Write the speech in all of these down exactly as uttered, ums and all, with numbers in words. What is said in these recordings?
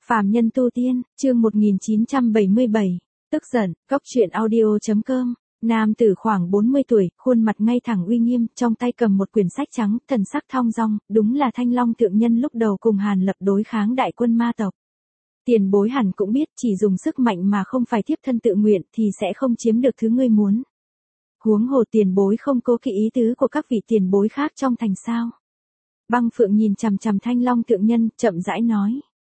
Phàm nhân tu tiên, chương một nghìn chín trăm bảy mươi bảy, tức giận, cóc truyện audio.com. Nam tử khoảng bốn mươi tuổi, khuôn mặt ngay thẳng uy nghiêm, trong tay cầm một quyển sách trắng, thần sắc thong dong, đúng là Thanh Long thượng nhân lúc đầu cùng Hàn Lập đối kháng đại quân ma tộc. Tiền bối hẳn cũng biết, chỉ dùng sức mạnh mà không phải thiếp thân tự nguyện thì sẽ không chiếm được thứ ngươi muốn. Huống hồ tiền bối không cố kỵ ý tứ của các vị tiền bối khác trong thành sao. Băng Phượng nhìn chằm chằm Thanh Long thượng nhân, chậm rãi nói.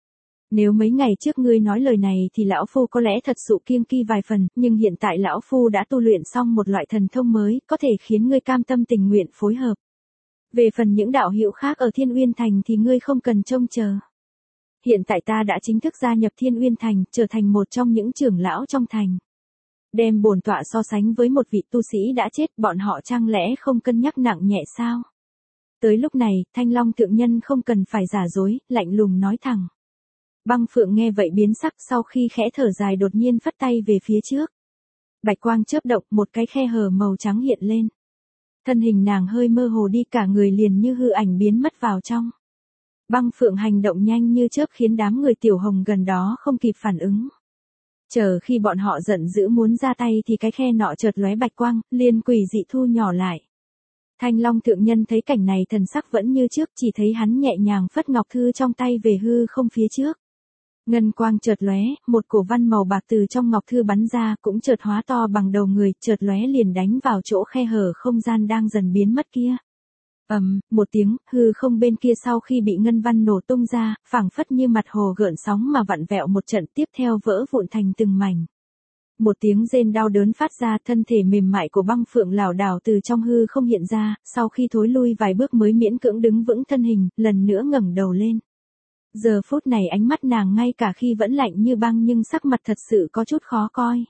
Nếu mấy ngày trước ngươi nói lời này thì lão phu có lẽ thật sự kiêng kỳ vài phần, nhưng hiện tại lão phu đã tu luyện xong một loại thần thông mới, có thể khiến ngươi cam tâm tình nguyện phối hợp. Về phần những đạo hữu khác ở Thiên Uyên Thành thì ngươi không cần trông chờ. Hiện tại ta đã chính thức gia nhập Thiên Uyên Thành, trở thành một trong những trưởng lão trong thành. Đem bổn tọa so sánh với một vị tu sĩ đã chết, bọn họ chẳng lẽ không cân nhắc nặng nhẹ sao? Tới lúc này, Thanh Long thượng nhân không cần phải giả dối, lạnh lùng nói thẳng. Băng Phượng nghe vậy biến sắc, sau khi khẽ thở dài đột nhiên phất tay về phía trước. Bạch quang chớp động, một cái khe hở màu trắng hiện lên. Thân hình nàng hơi mơ hồ đi, cả người liền như hư ảnh biến mất vào trong. Băng Phượng hành động nhanh như chớp khiến đám người Tiểu Hồng gần đó không kịp phản ứng. Chờ khi bọn họ giận dữ muốn ra tay thì cái khe nọ chợt lóe bạch quang, liền quỷ dị thu nhỏ lại. Thanh Long thượng nhân thấy cảnh này thần sắc vẫn như trước, chỉ thấy hắn nhẹ nhàng phất ngọc thư trong tay về hư không phía trước. Ngân quang chợt lóe, một cổ văn màu bạc từ trong ngọc thư bắn ra, cũng chợt hóa to bằng đầu người, chợt lóe liền đánh vào chỗ khe hở không gian đang dần biến mất kia. Ầm, um, một tiếng, hư không bên kia sau khi bị ngân văn nổ tung ra, phảng phất như mặt hồ gợn sóng mà vặn vẹo một trận, tiếp theo vỡ vụn thành từng mảnh. Một tiếng rên đau đớn phát ra, thân thể mềm mại của Băng Phượng lảo đảo từ trong hư không hiện ra, sau khi thối lui vài bước mới miễn cưỡng đứng vững thân hình, lần nữa ngẩng đầu lên. Giờ phút này ánh mắt nàng ngay cả khi vẫn lạnh như băng nhưng sắc mặt thật sự có chút khó coi.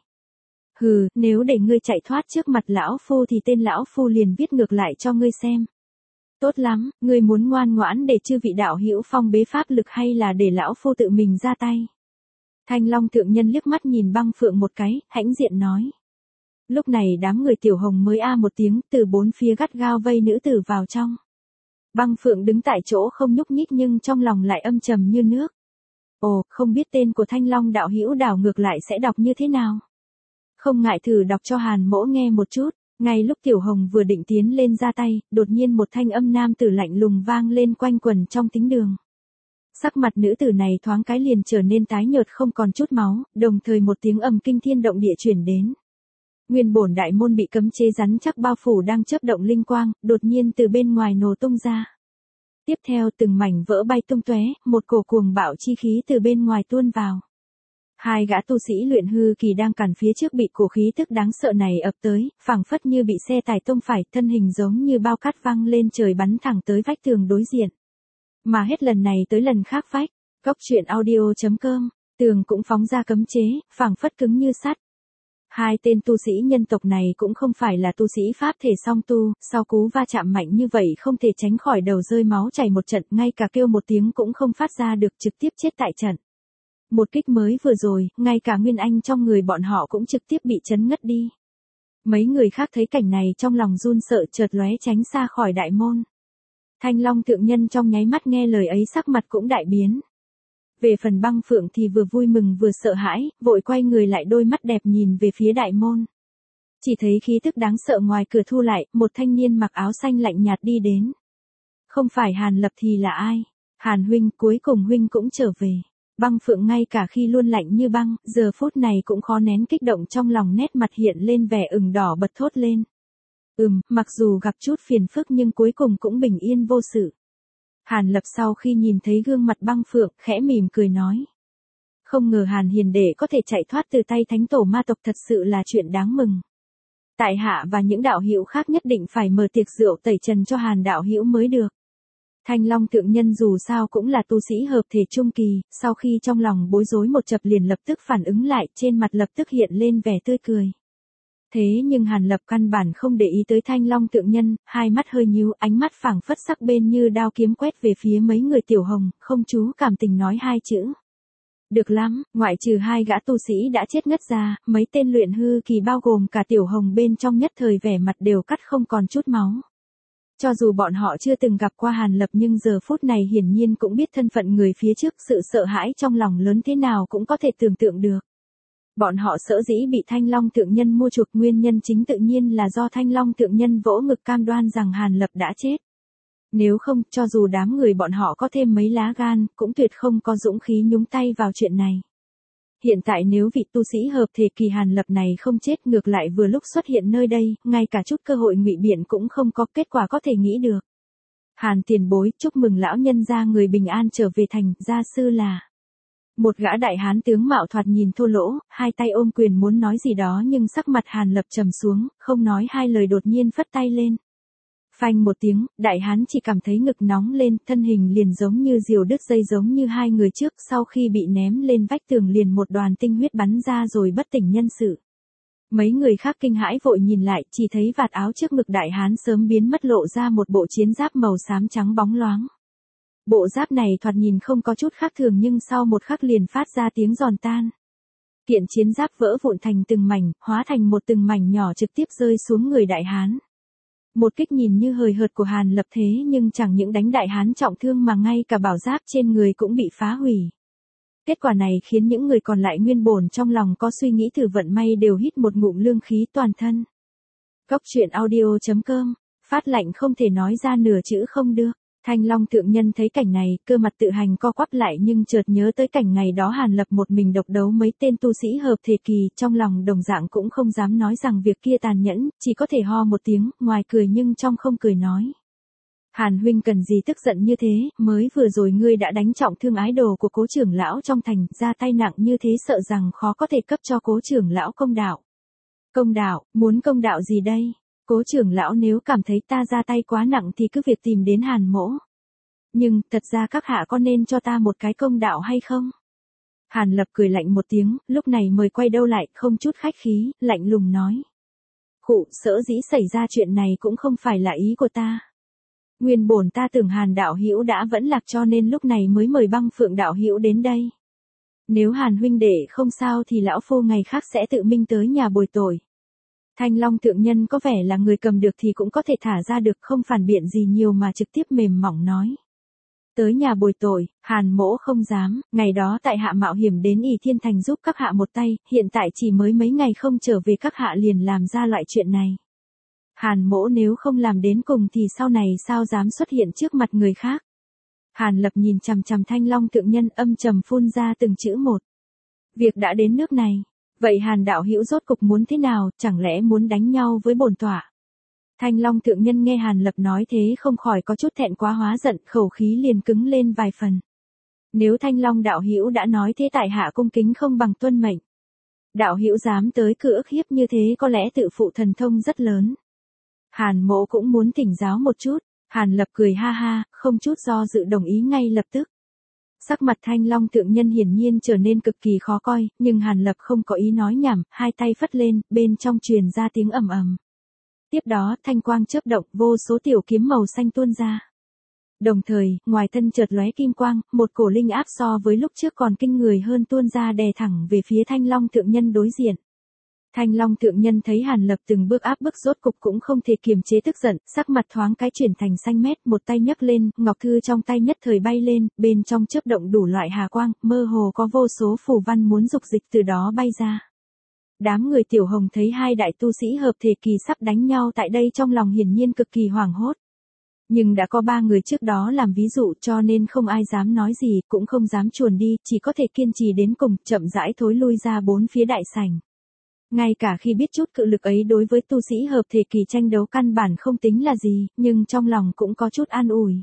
Hừ, nếu để ngươi chạy thoát trước mặt lão phu thì tên lão phu liền viết ngược lại cho ngươi xem. Tốt lắm, ngươi muốn ngoan ngoãn để chư vị đạo hữu phong bế pháp lực hay là để lão phu tự mình ra tay? Thanh Long thượng nhân liếc mắt nhìn Băng Phượng một cái, hãnh diện nói. Lúc này đám người Tiểu Hồng mới a một tiếng, từ bốn phía gắt gao vây nữ tử vào trong. Băng Phượng đứng tại chỗ không nhúc nhích nhưng trong lòng lại âm trầm như nước. Ồ, không biết tên của Thanh Long đạo hữu đảo ngược lại sẽ đọc như thế nào? Không ngại thử đọc cho Hàn Mỗ nghe một chút. Ngay lúc Tiểu Hồng vừa định tiến lên ra tay, đột nhiên một thanh âm nam tử lạnh lùng vang lên quanh quần trong thính đường. Sắc mặt nữ tử này thoáng cái liền trở nên tái nhợt không còn chút máu, đồng thời một tiếng ầm kinh thiên động địa truyền đến. Nguyên bổn đại môn bị cấm chế rắn chắc bao phủ đang chớp động linh quang, đột nhiên từ bên ngoài nổ tung ra. Tiếp theo từng mảnh vỡ bay tung tóe, một cổ cuồng bạo chi khí từ bên ngoài tuôn vào. Hai gã tu sĩ luyện hư kỳ đang cản phía trước bị cổ khí tức đáng sợ này ập tới, phảng phất như bị xe tải tông phải, thân hình giống như bao cát văng lên trời bắn thẳng tới vách tường đối diện. Mà hết lần này tới lần khác vách, cóc truyện audio.com, tường cũng phóng ra cấm chế, phảng phất cứng như sắt. Hai tên tu sĩ nhân tộc này cũng không phải là tu sĩ pháp thể song tu, sau cú va chạm mạnh như vậy không thể tránh khỏi đầu rơi máu chảy một trận, ngay cả kêu một tiếng cũng không phát ra được, trực tiếp chết tại trận. Một kích mới vừa rồi, ngay cả nguyên anh trong người bọn họ cũng trực tiếp bị chấn ngất đi. Mấy người khác thấy cảnh này trong lòng run sợ chợt lóe tránh xa khỏi đại môn. Thanh Long thượng nhân trong nháy mắt nghe lời ấy sắc mặt cũng đại biến. Về phần Băng Phượng thì vừa vui mừng vừa sợ hãi, vội quay người lại đôi mắt đẹp nhìn về phía đại môn. Chỉ thấy khí tức đáng sợ ngoài cửa thu lại, một thanh niên mặc áo xanh lạnh nhạt đi đến. Không phải Hàn Lập thì là ai? Hàn huynh, cuối cùng huynh cũng trở về. Băng Phượng ngay cả khi luôn lạnh như băng, giờ phút này cũng khó nén kích động trong lòng, nét mặt hiện lên vẻ ửng đỏ bật thốt lên. Ừm, mặc dù gặp chút phiền phức nhưng cuối cùng cũng bình yên vô sự. Hàn Lập sau khi nhìn thấy gương mặt Băng Phượng, khẽ mỉm cười nói. Không ngờ Hàn hiền đệ có thể chạy thoát từ tay thánh tổ ma tộc, thật sự là chuyện đáng mừng. Tại hạ và những đạo hữu khác nhất định phải mở tiệc rượu tẩy trần cho Hàn đạo hữu mới được. Thanh Long thượng nhân dù sao cũng là tu sĩ hợp thể trung kỳ, sau khi trong lòng bối rối một chập liền lập tức phản ứng lại, trên mặt lập tức hiện lên vẻ tươi cười. Thế nhưng Hàn Lập căn bản không để ý tới Thanh Long thượng nhân, hai mắt hơi nhíu, ánh mắt phảng phất sắc bên như đao kiếm quét về phía mấy người Tiểu Hồng, không chú cảm tình nói hai chữ. Được lắm, ngoại trừ hai gã tu sĩ đã chết ngất ra, mấy tên luyện hư kỳ bao gồm cả Tiểu Hồng bên trong nhất thời vẻ mặt đều cắt không còn chút máu. Cho dù bọn họ chưa từng gặp qua Hàn Lập nhưng giờ phút này hiển nhiên cũng biết thân phận người phía trước, sự sợ hãi trong lòng lớn thế nào cũng có thể tưởng tượng được. Bọn họ sở dĩ bị Thanh Long Thượng Nhân mua chuộc, nguyên nhân chính tự nhiên là do Thanh Long Thượng Nhân vỗ ngực cam đoan rằng Hàn Lập đã chết. Nếu không, cho dù đám người bọn họ có thêm mấy lá gan, cũng tuyệt không có dũng khí nhúng tay vào chuyện này. Hiện tại nếu vị tu sĩ hợp thể kỳ Hàn Lập này không chết, ngược lại vừa lúc xuất hiện nơi đây, ngay cả chút cơ hội ngụy biện cũng không có, kết quả có thể nghĩ được. Hàn tiền bối, chúc mừng lão nhân gia người bình an trở về thành, gia sư là. Một gã đại hán tướng mạo thoạt nhìn thô lỗ, hai tay ôm quyền muốn nói gì đó nhưng sắc mặt Hàn Lập trầm xuống, không nói hai lời đột nhiên phất tay lên. Phanh một tiếng, đại hán chỉ cảm thấy ngực nóng lên, thân hình liền giống như diều đứt dây, giống như hai người trước, sau khi bị ném lên vách tường liền một đoàn tinh huyết bắn ra rồi bất tỉnh nhân sự. Mấy người khác kinh hãi vội nhìn lại, chỉ thấy vạt áo trước ngực đại hán sớm biến mất, lộ ra một bộ chiến giáp màu xám trắng bóng loáng. Bộ giáp này thoạt nhìn không có chút khác thường nhưng sau một khắc liền phát ra tiếng giòn tan. Kiện chiến giáp vỡ vụn thành từng mảnh, hóa thành một từng mảnh nhỏ trực tiếp rơi xuống người đại hán. Một kích nhìn như hời hợt của Hàn Lập thế nhưng chẳng những đánh đại hán trọng thương mà ngay cả bảo giáp trên người cũng bị phá hủy. Kết quả này khiến những người còn lại nguyên bổn trong lòng có suy nghĩ thử vận may đều hít một ngụm lương khí toàn thân. Cốc truyện audio chấm com, phát lạnh không thể nói ra nửa chữ không được. Thanh Long Thượng Nhân thấy cảnh này, cơ mặt tự hành co quắp lại nhưng chợt nhớ tới cảnh ngày đó Hàn Lập một mình độc đấu mấy tên tu sĩ hợp thể kỳ, trong lòng đồng dạng cũng không dám nói rằng việc kia tàn nhẫn, chỉ có thể ho một tiếng, ngoài cười nhưng trong không cười nói. Hàn huynh cần gì tức giận như thế, mới vừa rồi ngươi đã đánh trọng thương ái đồ của Cố trưởng lão trong thành, ra tay nặng như thế sợ rằng khó có thể cấp cho Cố trưởng lão công đạo. Công đạo, muốn công đạo gì đây? Cố trưởng lão nếu cảm thấy ta ra tay quá nặng thì cứ việc tìm đến Hàn mỗ. Nhưng, thật ra các hạ có nên cho ta một cái công đạo hay không? Hàn Lập cười lạnh một tiếng, lúc này mời quay đầu lại, không chút khách khí, lạnh lùng nói. Khụ, sở dĩ xảy ra chuyện này cũng không phải là ý của ta. Nguyên bổn ta tưởng Hàn đạo hữu đã vẫn lạc cho nên lúc này mới mời Băng Phượng đạo hữu đến đây. Nếu Hàn huynh đệ không sao thì lão phu ngày khác sẽ tự mình tới nhà bồi tội. Thanh Long Thượng Nhân có vẻ là người cầm được thì cũng có thể thả ra được, không phản biện gì nhiều mà trực tiếp mềm mỏng nói. Tới nhà bồi tội, Hàn mỗ không dám, ngày đó tại hạ mạo hiểm đến ỷ Thiên Thành giúp các hạ một tay, hiện tại chỉ mới mấy ngày không trở về các hạ liền làm ra loại chuyện này. Hàn mỗ nếu không làm đến cùng thì sau này sao dám xuất hiện trước mặt người khác. Hàn Lập nhìn chằm chằm Thanh Long Thượng Nhân âm trầm phun ra từng chữ một. Việc đã đến nước này. Vậy Hàn đạo hữu rốt cục muốn thế nào, chẳng lẽ muốn đánh nhau với bổn tọa? Thanh Long Thượng Nhân nghe Hàn Lập nói thế không khỏi có chút thẹn quá hóa giận, khẩu khí liền cứng lên vài phần. Nếu Thanh Long đạo hữu đã nói thế tại hạ cung kính không bằng tuân mệnh. Đạo hữu dám tới cửa ức hiếp như thế có lẽ tự phụ thần thông rất lớn. Hàn mỗ cũng muốn thỉnh giáo một chút. Hàn Lập cười ha ha, không chút do dự đồng ý ngay lập tức. Sắc mặt Thanh Long Thượng Nhân hiển nhiên trở nên cực kỳ khó coi, nhưng Hàn Lập không có ý nói nhảm, hai tay phất lên, bên trong truyền ra tiếng ầm ầm. Tiếp đó, thanh quang chớp động, vô số tiểu kiếm màu xanh tuôn ra. Đồng thời, ngoài thân chợt lóe kim quang, một cổ linh áp so với lúc trước còn kinh người hơn tuôn ra đè thẳng về phía Thanh Long Thượng Nhân đối diện. Thanh Long Thượng Nhân thấy Hàn Lập từng bước áp bức rốt cục cũng không thể kiềm chế tức giận, sắc mặt thoáng cái chuyển thành xanh mét, một tay nhấc lên, ngọc thư trong tay nhất thời bay lên, bên trong chớp động đủ loại hà quang, mơ hồ có vô số phù văn muốn dục dịch từ đó bay ra. Đám người Tiểu Hồng thấy hai đại tu sĩ hợp thể kỳ sắp đánh nhau tại đây trong lòng hiển nhiên cực kỳ hoảng hốt. Nhưng đã có ba người trước đó làm ví dụ cho nên không ai dám nói gì, cũng không dám chuồn đi, chỉ có thể kiên trì đến cùng, chậm rãi thối lui ra bốn phía đại sảnh. Ngay cả khi biết chút cự lực ấy đối với tu sĩ hợp thể kỳ tranh đấu căn bản không tính là gì, nhưng trong lòng cũng có chút an ủi.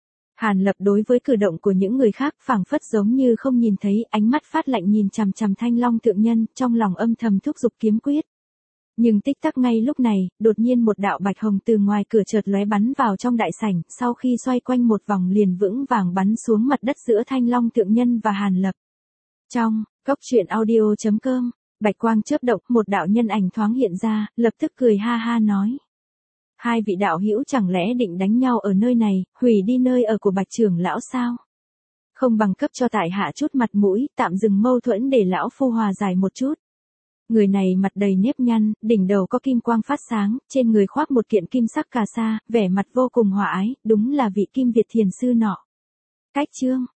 Hàn Lập đối với cử động của những người khác phảng phất giống như không nhìn thấy, ánh mắt phát lạnh nhìn chằm chằm Thanh Long Thượng Nhân, trong lòng âm thầm thúc giục kiếm quyết. Nhưng tích tắc ngay lúc này, đột nhiên một đạo bạch hồng từ ngoài cửa chợt lóe bắn vào trong đại sảnh, sau khi xoay quanh một vòng liền vững vàng bắn xuống mặt đất giữa Thanh Long Thượng Nhân và Hàn Lập. Trong, cốc truyện audio chấm com, bạch quang chớp động, một đạo nhân ảnh thoáng hiện ra, lập tức cười ha ha nói. Hai vị đạo hữu chẳng lẽ định đánh nhau ở nơi này, hủy đi nơi ở của Bạch trưởng lão sao? Không bằng cấp cho tại hạ chút mặt mũi, tạm dừng mâu thuẫn để lão phu hòa giải một chút. Người này mặt đầy nếp nhăn, đỉnh đầu có kim quang phát sáng, trên người khoác một kiện kim sắc cà sa, vẻ mặt vô cùng hòa ái, đúng là vị Kim Việt thiền sư nọ. Cách chương